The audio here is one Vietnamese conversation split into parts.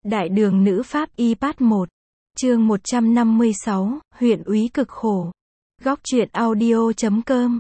Đại đường nữ pháp y part 1. Chương 156, huyện úy cực khổ. Góc truyện audio.com.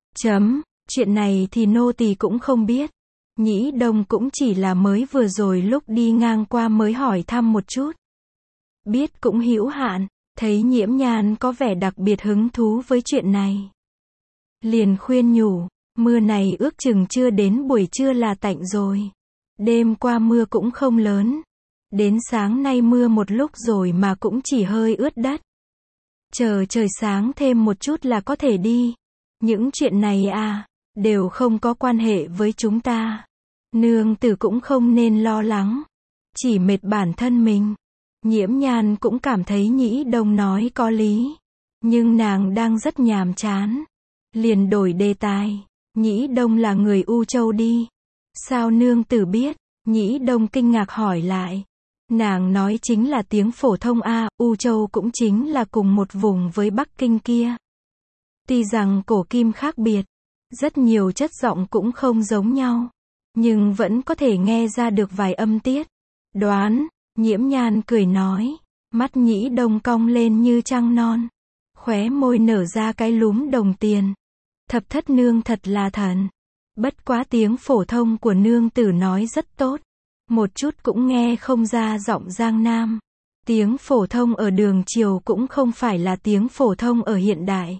Chuyện này thì nô tỳ cũng không biết. Nhĩ Đông cũng chỉ là mới vừa rồi lúc đi ngang qua mới hỏi thăm một chút. Biết cũng hữu hạn, thấy Nhiễm Nhan có vẻ đặc biệt hứng thú với chuyện này. Liền khuyên nhủ, mưa này ước chừng chưa đến buổi trưa là tạnh rồi. Đêm qua mưa cũng không lớn. Đến sáng nay mưa một lúc rồi mà cũng chỉ hơi ướt đất. Chờ trời sáng thêm một chút là có thể đi. Những chuyện này đều không có quan hệ với chúng ta. Nương tử cũng không nên lo lắng. Chỉ mệt bản thân mình. Nhiễm Nhan cũng cảm thấy Nhĩ Đông nói có lý. Nhưng nàng đang rất nhàm chán. Liền đổi đề tài. Nhĩ Đông là người U Châu đi. Sao nương tử biết? Nhĩ Đông kinh ngạc hỏi lại. Nàng nói chính là tiếng phổ thông U Châu cũng chính là cùng một vùng với Bắc Kinh kia. Tuy rằng cổ kim khác biệt, rất nhiều chất giọng cũng không giống nhau, nhưng vẫn có thể nghe ra được vài âm tiết. Đoán, Nhiễm Nhan cười nói, mắt Nhĩ Đông cong lên như trăng non, khóe môi nở ra cái lúm đồng tiền. Thập thất nương thật là thần. Bất quá tiếng phổ thông của nương tử nói rất tốt. Một chút cũng nghe không ra giọng Giang Nam. Tiếng phổ thông ở đường triều cũng không phải là tiếng phổ thông ở hiện đại.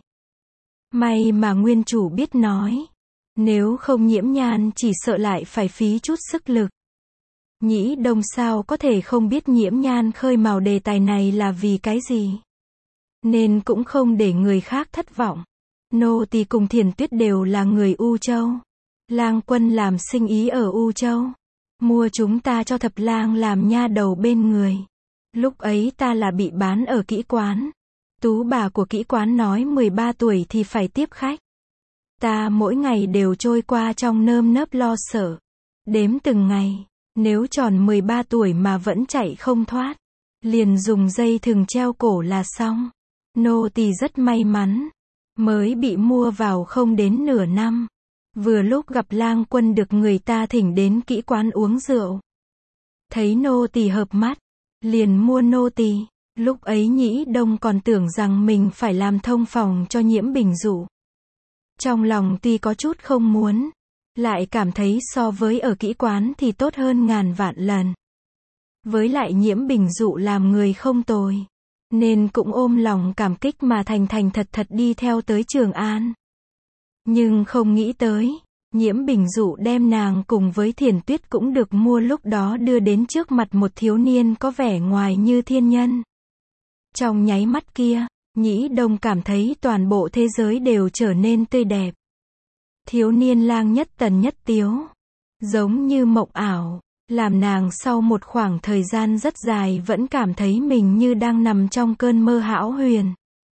May mà nguyên chủ biết nói. Nếu không Nhiễm Nhan chỉ sợ lại phải phí chút sức lực. Nhĩ Đông sao có thể không biết Nhiễm Nhan khơi mào đề tài này là vì cái gì. Nên cũng không để người khác thất vọng. Nô tỳ cùng Thiền Tuyết đều là người U Châu. Lang Quân làm sinh ý ở U Châu. Mua chúng ta cho Thập Lang làm nha đầu bên người. Lúc ấy ta là bị bán ở kỹ quán. Tú bà của kỹ quán nói 13 tuổi thì phải tiếp khách. Ta mỗi ngày đều trôi qua trong nơm nớp lo sợ. Đếm từng ngày, nếu tròn 13 tuổi mà vẫn chạy không thoát, liền dùng dây thừng treo cổ là xong. Nô tỳ rất may mắn, mới bị mua vào không đến nửa năm. Vừa lúc gặp Lang Quân được người ta thỉnh đến kỹ quán uống rượu. Thấy nô tỳ hợp mắt, liền mua nô tỳ. Lúc ấy Nhĩ Đông còn tưởng rằng mình phải làm thông phòng cho Nhiễm Bình Dụ. Trong lòng tuy có chút không muốn, lại cảm thấy so với ở kỹ quán thì tốt hơn ngàn vạn lần. Với lại Nhiễm Bình Dụ làm người không tồi, nên cũng ôm lòng cảm kích mà thành thật đi theo tới Trường An. Nhưng không nghĩ tới, Nhiễm Bình Dụ đem nàng cùng với Thiền Tuyết cũng được mua lúc đó đưa đến trước mặt một thiếu niên có vẻ ngoài như thiên nhân. Trong nháy mắt kia, Nhĩ Đông cảm thấy toàn bộ thế giới đều trở nên tươi đẹp. Thiếu niên lang nhất tần nhất tiếu, giống như mộng ảo, làm nàng sau một khoảng thời gian rất dài vẫn cảm thấy mình như đang nằm trong cơn mơ hão huyền.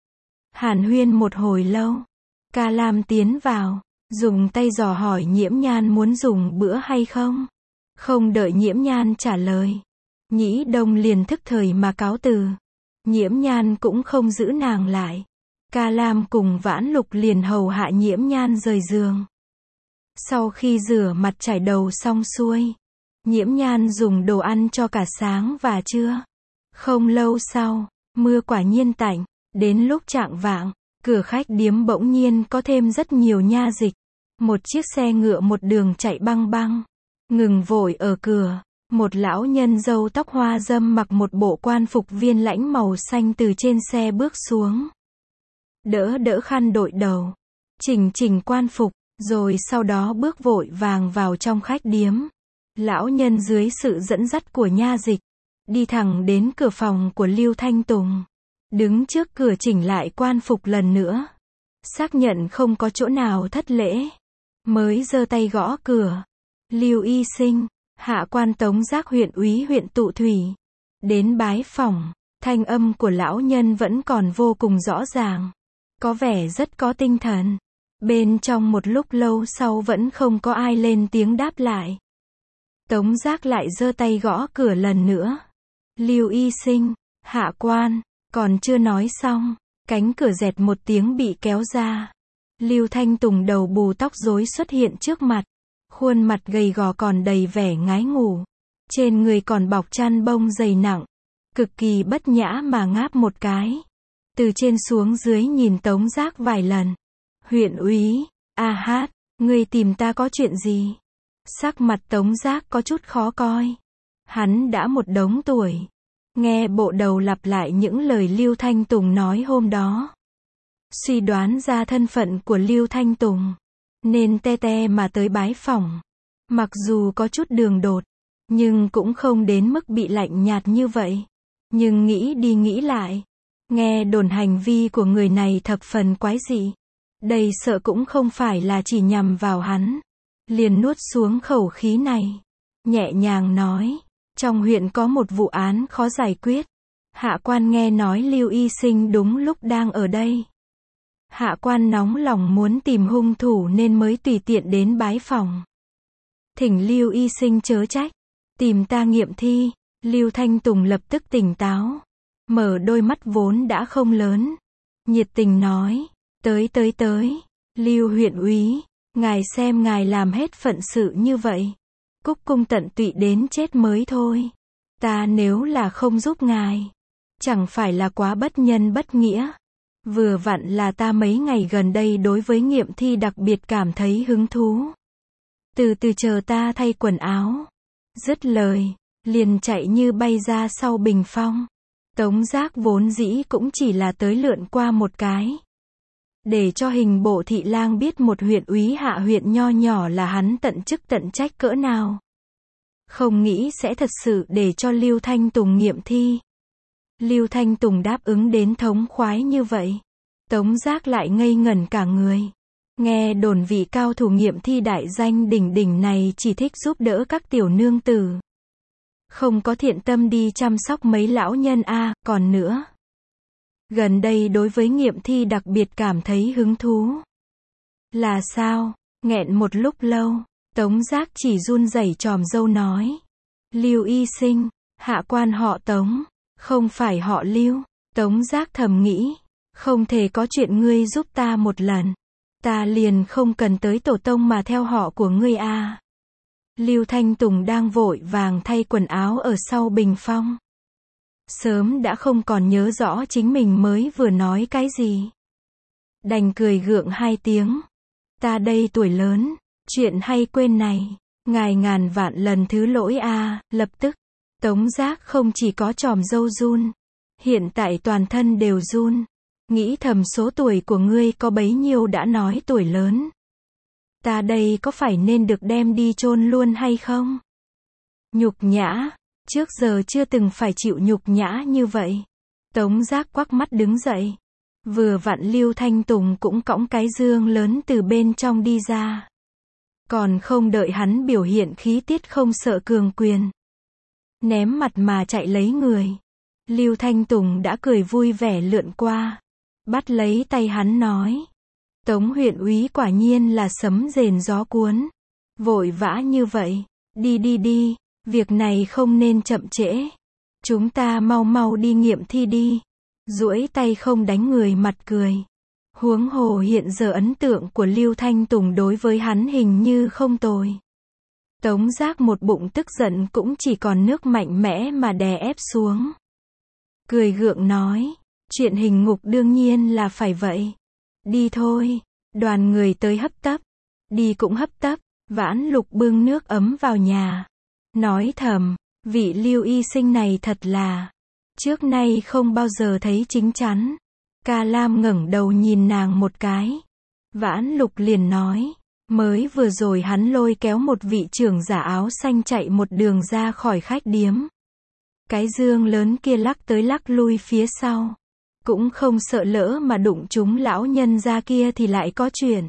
Hàn huyên một hồi lâu. Ca Lam tiến vào, dùng tay dò hỏi Nhiễm Nhan muốn dùng bữa hay không. Không đợi Nhiễm Nhan trả lời, Nhĩ Đông liền thức thời mà cáo từ. Nhiễm Nhan cũng không giữ nàng lại. Ca Lam cùng Vãn Lục liền hầu hạ Nhiễm Nhan rời giường. Sau khi rửa mặt chải đầu xong xuôi, Nhiễm Nhan dùng đồ ăn cho cả sáng và trưa. Không lâu sau, mưa quả nhiên tạnh. Đến lúc chạng vạng, cửa khách điếm bỗng nhiên có thêm rất nhiều nha dịch. Một chiếc xe ngựa một đường chạy băng băng. Ngừng vội ở cửa. Một lão nhân râu tóc hoa râm mặc một bộ quan phục viên lãnh màu xanh từ trên xe bước xuống. Đỡ khăn đội đầu. Chỉnh quan phục, rồi sau đó bước vội vàng vào trong khách điếm. Lão nhân dưới sự dẫn dắt của nha dịch, đi thẳng đến cửa phòng của Lưu Thanh Tùng. Đứng trước cửa chỉnh lại quan phục lần nữa. Xác nhận không có chỗ nào thất lễ. Mới giơ tay gõ cửa. Lưu y sinh, hạ quan Tống Giác huyện úy huyện Tụ Thủy. Đến bái phỏng, thanh âm của lão nhân vẫn còn vô cùng rõ ràng. Có vẻ rất có tinh thần. Bên trong một lúc lâu sau vẫn không có ai lên tiếng đáp lại. Tống Giác lại giơ tay gõ cửa lần nữa. Lưu y sinh, hạ quan. Còn chưa nói xong, cánh cửa dẹt một tiếng bị kéo ra. Lưu Thanh Tùng đầu bù tóc rối xuất hiện trước mặt. Khuôn mặt gầy gò còn đầy vẻ ngái ngủ. Trên người còn bọc chăn bông dày nặng. Cực kỳ bất nhã mà ngáp một cái. Từ trên xuống dưới nhìn Tống Giác vài lần. Huyện úy, a hát, ngươi tìm ta có chuyện gì? Sắc mặt Tống Giác có chút khó coi. Hắn đã một đống tuổi. Nghe bộ đầu lặp lại những lời Lưu Thanh Tùng nói hôm đó. Suy đoán ra thân phận của Lưu Thanh Tùng. Nên te te mà tới bái phỏng. Mặc dù có chút đường đột. Nhưng cũng không đến mức bị lạnh nhạt như vậy. Nhưng nghĩ đi nghĩ lại. Nghe đồn hành vi của người này thập phần quái dị. Đây sợ cũng không phải là chỉ nhằm vào hắn. Liền nuốt xuống khẩu khí này. Nhẹ nhàng nói. Trong huyện có một vụ án khó giải quyết. Hạ quan nghe nói Lưu Y Sinh đúng lúc đang ở đây. Hạ quan nóng lòng muốn tìm hung thủ nên mới tùy tiện đến bái phỏng. Thỉnh Lưu Y Sinh chớ trách. Tìm ta nghiệm thi. Lưu Thanh Tùng lập tức tỉnh táo. Mở đôi mắt vốn đã không lớn. Nhiệt tình nói. Tới. Lưu huyện úy. Ngài xem ngài làm hết phận sự như vậy. Cúc cung tận tụy đến chết mới thôi. Ta nếu là không giúp ngài. Chẳng phải là quá bất nhân bất nghĩa. Vừa vặn là ta mấy ngày gần đây đối với nghiệm thi đặc biệt cảm thấy hứng thú. Từ từ chờ ta thay quần áo. Dứt lời. Liền chạy như bay ra sau bình phong. Tống Giác vốn dĩ cũng chỉ là tới lượn qua một cái. Để cho hình bộ thị lang biết một huyện úy hạ huyện nho nhỏ là hắn tận chức tận trách cỡ nào. Không nghĩ sẽ thật sự để cho Lưu Thanh Tùng nghiệm thi. Lưu Thanh Tùng đáp ứng đến thống khoái như vậy. Tống Giác lại ngây ngẩn cả người. Nghe đồn vị cao thủ nghiệm thi đại danh đỉnh đỉnh này chỉ thích giúp đỡ các tiểu nương tử. Không có thiện tâm đi chăm sóc mấy lão nhân còn nữa. Gần đây đối với nghiệm thi đặc biệt cảm thấy hứng thú. Là sao? Nghẹn một lúc lâu, Tống Giác chỉ run rẩy chòm râu nói. Lưu Y Sinh, hạ quan họ Tống, không phải họ Lưu. Tống Giác thầm nghĩ, không thể có chuyện ngươi giúp ta một lần. Ta liền không cần tới tổ tông mà theo họ của ngươi Lưu Thanh Tùng đang vội vàng thay quần áo ở sau bình phong. Sớm đã không còn nhớ rõ chính mình mới vừa nói cái gì. Đành cười gượng hai tiếng. Ta đây tuổi lớn, chuyện hay quên này. Ngài ngàn vạn lần thứ lỗi lập tức. Tống Giác không chỉ có chòm râu run. Hiện tại toàn thân đều run. Nghĩ thầm số tuổi của ngươi có bấy nhiêu đã nói tuổi lớn. Ta đây có phải nên được đem đi chôn luôn hay không? Nhục nhã. Trước giờ chưa từng phải chịu nhục nhã như vậy. Tống Giác quắc mắt đứng dậy. Vừa vặn Lưu Thanh Tùng cũng cõng cái dương lớn từ bên trong đi ra. Còn không đợi hắn biểu hiện khí tiết không sợ cường quyền. Ném mặt mà chạy lấy người. Lưu Thanh Tùng đã cười vui vẻ lượn qua. Bắt lấy tay hắn nói. Tống huyện úy quả nhiên là sấm rền gió cuốn. Vội vã như vậy. Đi. Việc này không nên chậm trễ. Chúng ta mau đi nghiệm thi đi. Duỗi tay không đánh người mặt cười. Huống hồ hiện giờ ấn tượng của Lưu Thanh Tùng đối với hắn hình như không tồi. Tống Giác một bụng tức giận cũng chỉ còn nước mạnh mẽ mà đè ép xuống. Cười gượng nói. Chuyện hình ngục đương nhiên là phải vậy. Đi thôi. Đoàn người tới hấp tấp. Đi cũng hấp tấp. Vãn Lục bưng nước ấm vào nhà. Nói thầm. Vị Lưu Y Sinh này thật là. Trước nay không bao giờ thấy chính chắn. Ca Lam ngẩng đầu nhìn nàng một cái. Vãn Lục liền nói. Mới vừa rồi hắn lôi kéo một vị trưởng giả áo xanh chạy một đường ra khỏi khách điếm. Cái dương lớn kia lắc tới lắc lui phía sau. Cũng không sợ lỡ mà đụng chúng lão nhân ra kia thì lại có chuyện.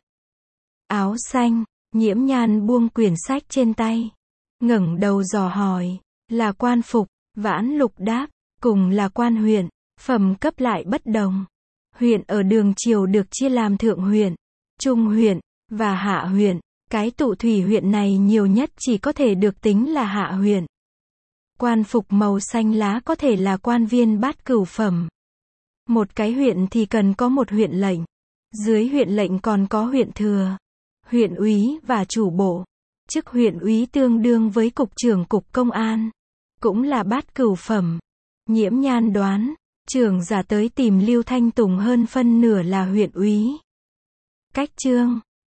Áo xanh, Nhiễm Nhan buông quyển sách trên tay. Ngẩng đầu dò hỏi. Là quan phục, Vãn Lục đáp. Cùng là quan huyện, phẩm cấp lại bất đồng. Huyện ở Đường Triều được chia làm thượng huyện, trung huyện, và hạ huyện. Cái Tụ Thủy huyện này nhiều nhất chỉ có thể được tính là hạ huyện. Quan phục màu xanh lá có thể là quan viên bát cửu phẩm. Một cái huyện thì cần có một huyện lệnh. Dưới huyện lệnh còn có huyện thừa, huyện úy và chủ bộ. Chức huyện úy tương đương với cục trưởng cục công an. cũng là bát cửu phẩm. Nhiễm Nhan đoán, trưởng giả tới tìm Lưu Thanh Tùng hơn phân nửa là huyện úy. Cách chương